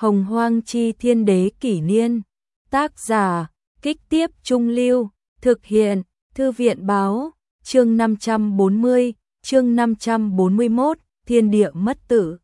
Hồng Hoang Chi Thiên Đế Kỷ Niên. Tác giả, Kích Tiếp Trung Lưu. Thực hiện, Thư viện Báo. Chương 540, chương 541, Thiên Địa Mất Tử.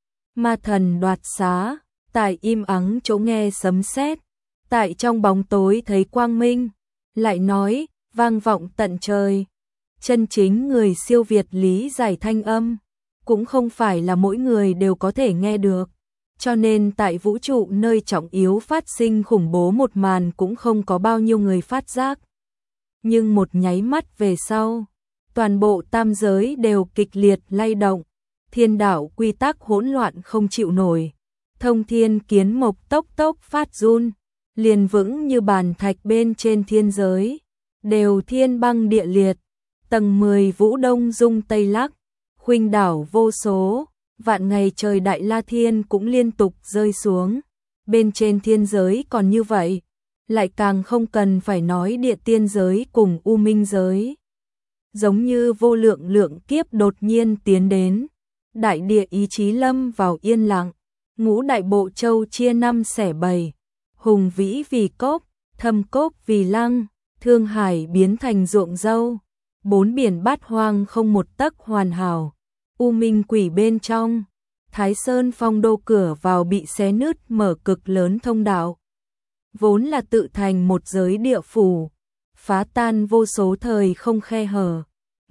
Ma thần đoạt xá, tại im ắng chỗ nghe sấm sét, tại trong bóng tối thấy quang minh, lại nói, vang vọng tận trời. Chân chính người siêu việt lý giải thanh âm, cũng không phải là mỗi người đều có thể nghe được. Cho nên tại vũ trụ nơi trọng yếu phát sinh khủng bố một màn cũng không có bao nhiêu người phát giác. Nhưng một nháy mắt về sau, toàn bộ tam giới đều kịch liệt lay động, thiên đạo quy tắc hỗn loạn không chịu nổi. Thông thiên kiến mộc tốc tốc phát run, liền vững như bàn thạch bên trên thiên giới, đều thiên băng địa liệt, tầng 10 vũ đông dung tây lắc, khuynh đảo vô số, vạn ngày trời đại la thiên cũng liên tục rơi xuống. Bên trên thiên giới còn như vậy, lại càng không cần phải nói địa tiên giới cùng u minh giới. Giống như vô lượng lượng kiếp đột nhiên tiến đến, đại địa ý chí lâm vào yên lặng, ngũ đại bộ châu chia năm xẻ bảy, hùng vĩ vì cốc, thâm cốc vì lăng, thương hải biến thành ruộng dâu, bốn biển bát hoang không một tấc hoàn hảo. U minh quỷ bên trong, Thái Sơn phong đô cửa vào bị xé nứt mở cực lớn thông đạo. Vốn là tự thành một giới địa phủ, phá tan vô số thời không khe hở.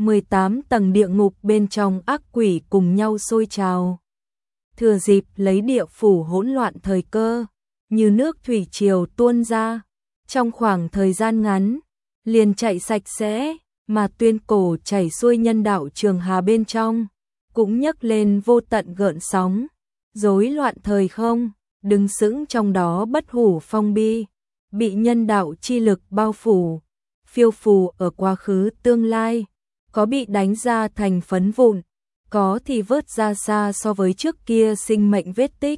18 tầng địa ngục bên trong ác quỷ cùng nhau sôi trào. Thừa dịp lấy địa phủ hỗn loạn thời cơ, như nước thủy triều tuôn ra, trong khoảng thời gian ngắn, liền chạy sạch sẽ, mà tuyên cổ chảy xuôi nhân đạo trường hà bên trong, cũng nhấc lên vô tận gợn sóng, rối loạn thời không, đứng sững trong đó bất hủ phong bi, bị nhân đạo chi lực bao phủ, phiêu phù ở quá khứ tương lai, có bị đánh ra thành phấn vụn, có thì vớt ra xa so với trước kia sinh mệnh vết tích.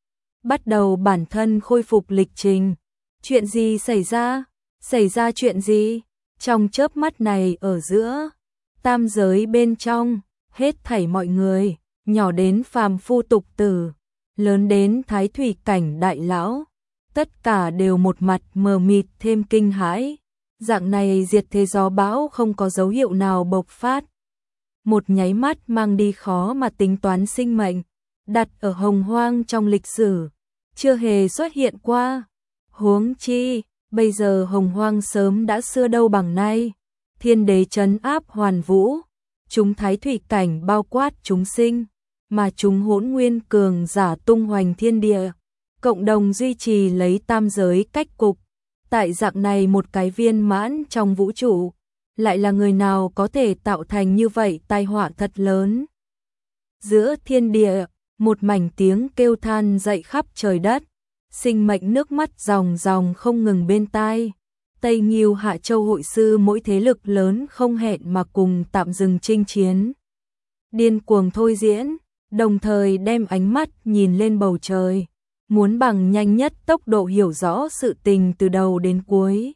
Bắt đầu bản thân khôi phục lịch trình. Chuyện gì xảy ra? Xảy ra chuyện gì? Trong chớp mắt này ở giữa, tam giới bên trong, hết thảy mọi người, nhỏ đến phàm phu tục tử, lớn đến thái thủy cảnh đại lão, tất cả đều một mặt mờ mịt thêm kinh hãi. Dạng này diệt thế gió bão không có dấu hiệu nào bộc phát. Một nháy mắt mang đi khó mà tính toán sinh mệnh, đặt ở hồng hoang trong lịch sử, chưa hề xuất hiện qua. Huống chi, bây giờ hồng hoang sớm đã xưa đâu bằng nay, thiên đế trấn áp hoàn vũ, chúng thái thủy cảnh bao quát chúng sinh, mà chúng hỗn nguyên cường giả tung hoành thiên địa, cộng đồng duy trì lấy tam giới cách cục. Tại dạng này một cái viên mãn trong vũ trụ, lại là người nào có thể tạo thành như vậy tai họa thật lớn. Giữa thiên địa, một mảnh tiếng kêu than dậy khắp trời đất, sinh mệnh nước mắt ròng ròng không ngừng bên tai. Tây Nghiêu Hạ Châu hội sư mỗi thế lực lớn không hẹn mà cùng tạm dừng chinh chiến. Điên cuồng thôi diễn, đồng thời đem ánh mắt nhìn lên bầu trời, muốn bằng nhanh nhất tốc độ hiểu rõ sự tình từ đầu đến cuối.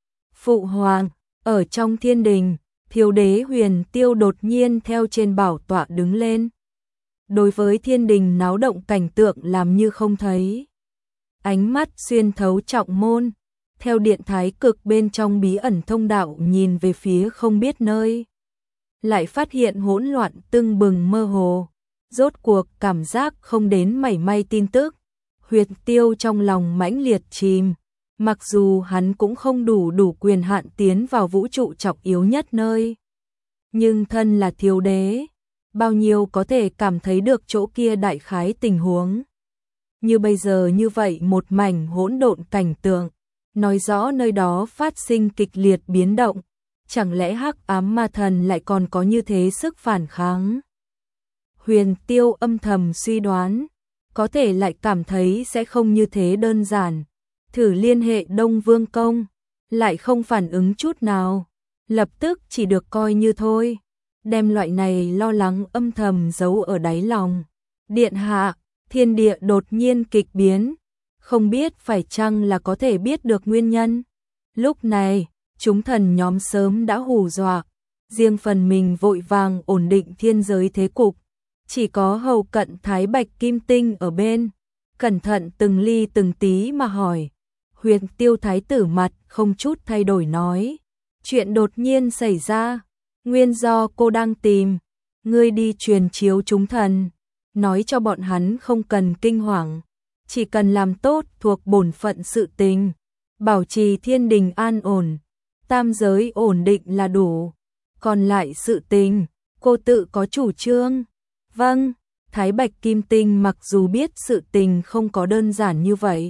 Phụ hoàng, ở trong thiên đình, Thiếu đế Huyền Tiêu đột nhiên theo trên bảo tọa đứng lên. Đối với thiên đình náo động cảnh tượng làm như không thấy. Ánh mắt xuyên thấu trọng môn, theo điện thái cực bên trong bí ẩn thông đạo nhìn về phía không biết nơi. Lại phát hiện hỗn loạn tưng bừng mơ hồ, rốt cuộc cảm giác không đến mảy may tin tức. Huyền Tiêu trong lòng mãnh liệt chìm, mặc dù hắn cũng không đủ quyền hạn tiến vào vũ trụ trọng yếu nhất nơi. Nhưng thân là thiếu đế, bao nhiêu có thể cảm thấy được chỗ kia đại khái tình huống. Như bây giờ như vậy một mảnh hỗn độn cảnh tượng, nói rõ nơi đó phát sinh kịch liệt biến động, chẳng lẽ hắc ám ma thần lại còn có như thế sức phản kháng? Huyền Tiêu âm thầm suy đoán, có thể lại cảm thấy sẽ không như thế đơn giản. Thử liên hệ Đông Vương Công, lại không phản ứng chút nào, lập tức chỉ được coi như thôi, đem loại này lo lắng âm thầm giấu ở đáy lòng. Điện hạ, thiên địa đột nhiên kịch biến, không biết phải chăng là có thể biết được nguyên nhân. Lúc này, chúng thần nhóm sớm đã hù dọa, riêng phần mình vội vàng ổn định thiên giới thế cục. Chỉ có hầu cận Thái Bạch Kim Tinh ở bên, cẩn thận từng ly từng tí mà hỏi. Huyền Tiêu thái tử mặt không chút thay đổi nói, chuyện đột nhiên xảy ra, nguyên do cô đang tìm, ngươi đi truyền chiếu chúng thần, nói cho bọn hắn không cần kinh hoàng, chỉ cần làm tốt thuộc bổn phận sự tình, bảo trì thiên đình an ổn, tam giới ổn định là đủ, còn lại sự tình, cô tự có chủ trương. Vâng, Thái Bạch Kim Tinh mặc dù biết sự tình không có đơn giản như vậy,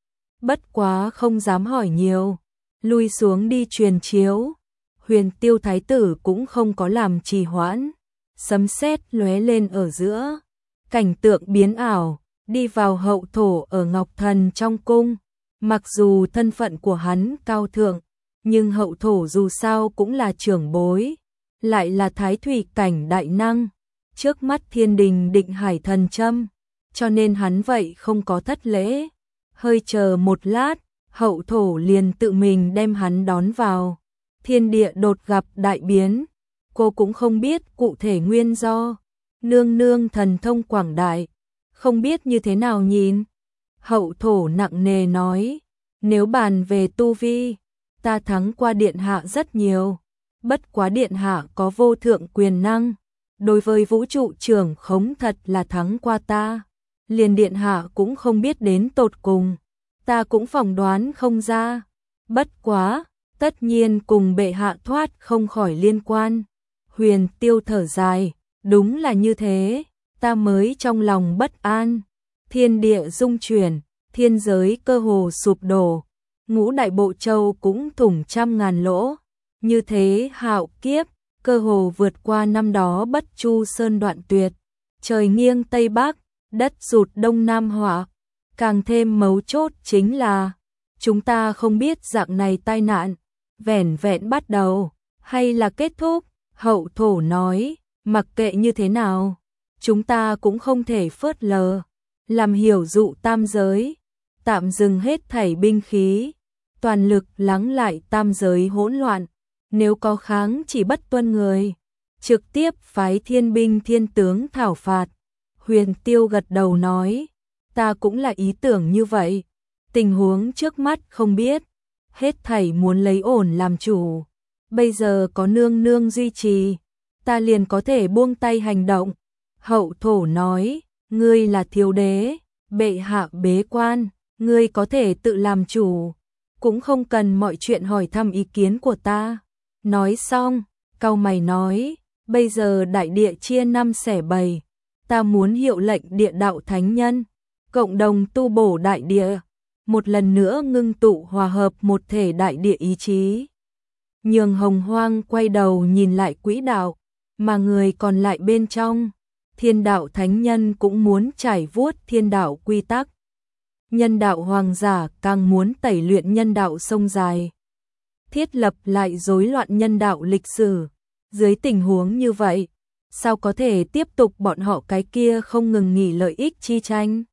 bất quá không dám hỏi nhiều, lui xuống đi truyền chiếu. Huyền Tiêu thái tử cũng không có làm trì hoãn, sấm sét lóe lên ở giữa, cảnh tượng biến ảo, đi vào hậu thổ ở Ngọc Thần trong cung. Mặc dù thân phận của hắn cao thượng, nhưng hậu thổ dù sao cũng là trưởng bối, lại là thái thủy cảnh đại năng, trước mắt thiên đình định hải thần châm, cho nên hắn vậy không có thất lễ. Hơi chờ một lát, hậu thổ liền tự mình đem hắn đón vào. Thiên địa đột gặp đại biến, cô cũng không biết cụ thể nguyên do. Nương nương thần thông quảng đại, không biết như thế nào nhìn. Hậu thổ nặng nề nói, nếu bàn về tu vi, ta thắng qua điện hạ rất nhiều, bất quá điện hạ có vô thượng quyền năng, đối với vũ trụ trưởng khống thật là thắng qua ta, liền điện hạ cũng không biết đến tột cùng, ta cũng phỏng đoán không ra, bất quá, tất nhiên cùng bệ hạ thoát không khỏi liên quan. Huyền Tiêu thở dài, đúng là như thế, ta mới trong lòng bất an, thiên địa rung chuyển, thiên giới cơ hồ sụp đổ, ngũ đại bộ châu cũng thủng trăm ngàn lỗ, như thế hạo kiếp, cơ hồ vượt qua năm đó Bất Chu Sơn đoạn tuyệt, trời nghiêng Tây Bắc, đất rụt Đông Nam hỏa, càng thêm mấu chốt chính là, chúng ta không biết dạng này tai nạn, vẻn vẹn bắt đầu, hay là kết thúc, hậu thổ nói, mặc kệ như thế nào, chúng ta cũng không thể phớt lờ, làm hiểu dụ tam giới, tạm dừng hết thảy binh khí, toàn lực lắng lại tam giới hỗn loạn, nếu có kháng chỉ bất tuân người, trực tiếp phái thiên binh thiên tướng thảo phạt. Huyền Tiêu gật đầu nói, ta cũng là ý tưởng như vậy, tình huống trước mắt không biết, hết thảy muốn lấy ổn làm chủ, bây giờ có nương nương duy trì, ta liền có thể buông tay hành động. Hậu thổ nói, ngươi là thiếu đế, bệ hạ bế quan, ngươi có thể tự làm chủ, cũng không cần mọi chuyện hỏi thăm ý kiến của ta. Nói xong, cau mày nói, bây giờ đại địa chia năm xẻ bảy, ta muốn hiệu lệnh địa đạo thánh nhân, cộng đồng tu bổ đại địa, một lần nữa ngưng tụ hòa hợp một thể đại địa ý chí. Nhường Hồng Hoang quay đầu nhìn lại quỹ đạo, mà người còn lại bên trong, thiên đạo thánh nhân cũng muốn trải vuốt thiên đạo quy tắc. Nhân đạo hoàng giả càng muốn tẩy luyện nhân đạo sông dài, thiết lập lại rối loạn nhân đạo lịch sử. Dưới tình huống như vậy, sao có thể tiếp tục bọn họ cái kia không ngừng nghỉ lợi ích chi tranh?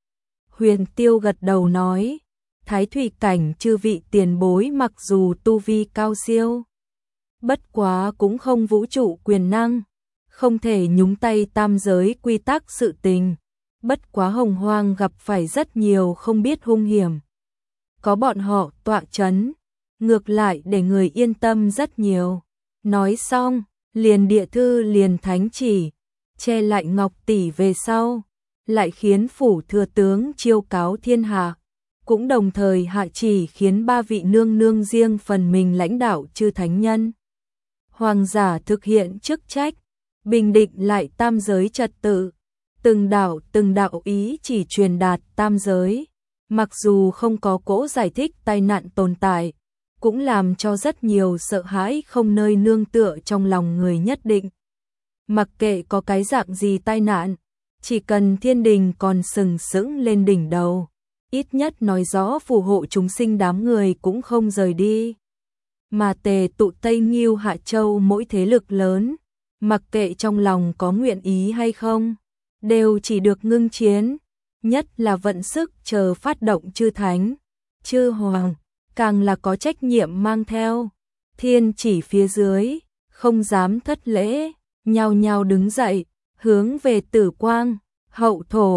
Huyền Tiêu gật đầu nói, thái thủy cảnh chư vị tiền bối mặc dù tu vi cao siêu, bất quá cũng không vũ trụ quyền năng, không thể nhúng tay tam giới quy tắc sự tình. Bất quá Hồng Hoang gặp phải rất nhiều không biết hung hiểm, có bọn họ tọa chấn, ngược lại để người yên tâm rất nhiều. Nói xong, liền địa thư liền thánh chỉ, che lại Ngọc Tỷ về sau, lại khiến phủ thừa tướng chiêu cáo thiên hạ, cũng đồng thời hạ chỉ khiến ba vị nương nương riêng phần mình lãnh đạo chư thánh nhân. Hoàng giả thực hiện chức trách, bình định lại tam giới trật tự, từng đạo ý chỉ truyền đạt tam giới, mặc dù không có cỗ giải thích tai nạn tồn tại, cũng làm cho rất nhiều sợ hãi không nơi nương tựa trong lòng người nhất định. Mặc kệ có cái dạng gì tai nạn, chỉ cần thiên đình còn sừng sững lên đỉnh đầu, ít nhất nói rõ phù hộ chúng sinh đám người cũng không rời đi. Mà tề tụ Tây Nghiêu Hạ Châu mỗi thế lực lớn, mặc kệ trong lòng có nguyện ý hay không, đều chỉ được ngưng chiến, nhất là vận sức chờ phát động chư thánh, chư hoàng, càng là có trách nhiệm mang theo. Thiên chỉ phía dưới, không dám thất lễ, nhao nhao đứng dậy, hướng về Tử Quang, hậu thổ,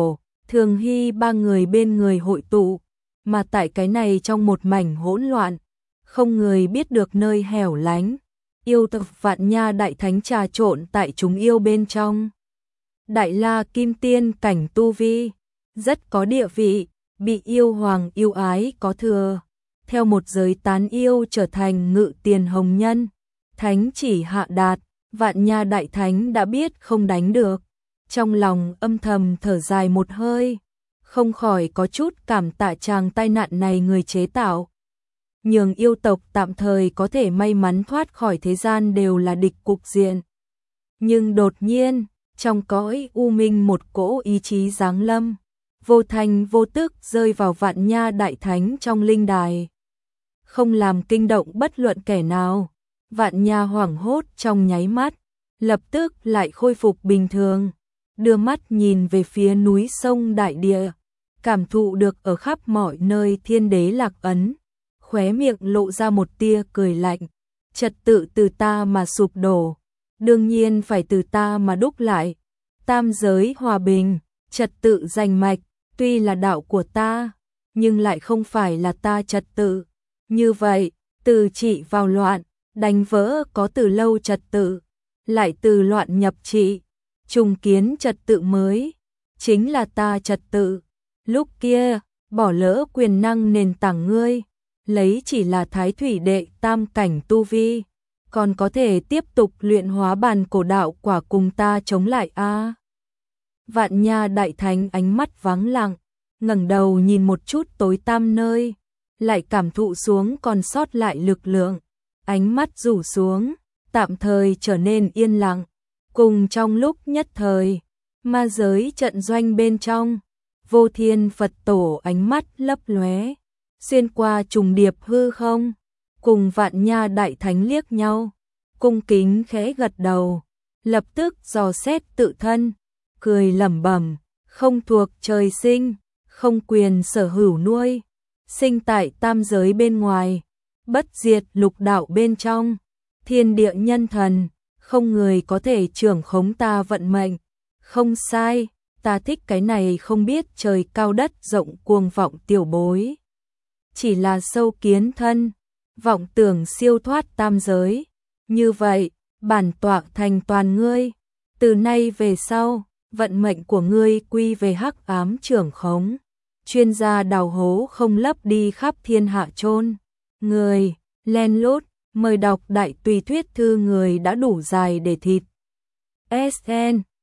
Thường Hy ba người bên người hội tụ, mà tại cái này trong một mảnh hỗn loạn, không người biết được nơi hẻo lánh, yêu tộc Vạn Nha Đại Thánh trà trộn tại chúng yêu bên trong. Đại La Kim Tiên cảnh tu vi, rất có địa vị, bị yêu hoàng yêu ái có thừa, theo một giới tán yêu trở thành ngự tiền hồng nhân, thánh chỉ hạ đạt, Vạn Nha Đại Thánh đã biết không đánh được, trong lòng âm thầm thở dài một hơi, không khỏi có chút cảm tạ chàng tai nạn này người chế tạo. Nhường yêu tộc tạm thời có thể may mắn thoát khỏi thế gian đều là địch cục diện. Nhưng đột nhiên, trong cõi u minh một cỗ ý chí giáng lâm, vô thành vô tức rơi vào Vạn Nha Đại Thánh trong linh đài. Không làm kinh động bất luận kẻ nào, Vạn Nha hoảng hốt trong nháy mắt, lập tức lại khôi phục bình thường, đưa mắt nhìn về phía núi sông đại địa, cảm thụ được ở khắp mọi nơi thiên đế lạc ấn, khóe miệng lộ ra một tia cười lạnh, trật tự từ ta mà sụp đổ, đương nhiên phải từ ta mà đúc lại, tam giới hòa bình, trật tự rành mạch, tuy là đạo của ta, nhưng lại không phải là ta trật tự, như vậy, từ trị vào loạn, đánh vỡ có từ lâu trật tự, lại từ loạn nhập trị, trùng kiến trật tự mới, chính là ta trật tự. Lúc kia, bỏ lỡ quyền năng nền tảng ngươi, lấy chỉ là thái thủy đệ tam cảnh tu vi, còn có thể tiếp tục luyện hóa bàn cổ đạo quả cùng ta chống lại a. Vạn Nha Đại Thánh ánh mắt vắng lặng, ngẩng đầu nhìn một chút tối tăm nơi, lại cảm thụ xuống còn sót lại lực lượng, ánh mắt rủ xuống, tạm thời trở nên yên lặng, cùng trong lúc nhất thời, ma giới trận doanh bên trong, Vô Thiên Phật Tổ ánh mắt lấp lóe, xuyên qua trùng điệp hư không, cùng Vạn Nha Đại Thánh liếc nhau, cung kính khẽ gật đầu, lập tức dò xét tự thân, cười lẩm bẩm, không thuộc trời sinh, không quyền sở hữu nuôi, sinh tại tam giới bên ngoài, bất diệt lục đạo bên trong, thiên địa nhân thần, không người có thể trưởng khống ta vận mệnh, không sai, ta thích cái này không biết trời cao đất rộng cuồng vọng tiểu bối. Chỉ là sâu kiến thân, vọng tưởng siêu thoát tam giới, như vậy, bản tọa thành toàn ngươi, từ nay về sau, vận mệnh của ngươi quy về hắc ám trưởng khống, chuyên gia đào hố không lấp đi khắp thiên hạ chôn. Người, len lút, mời đọc đại tùy thuyết thư người đã đủ dài để thịt. SN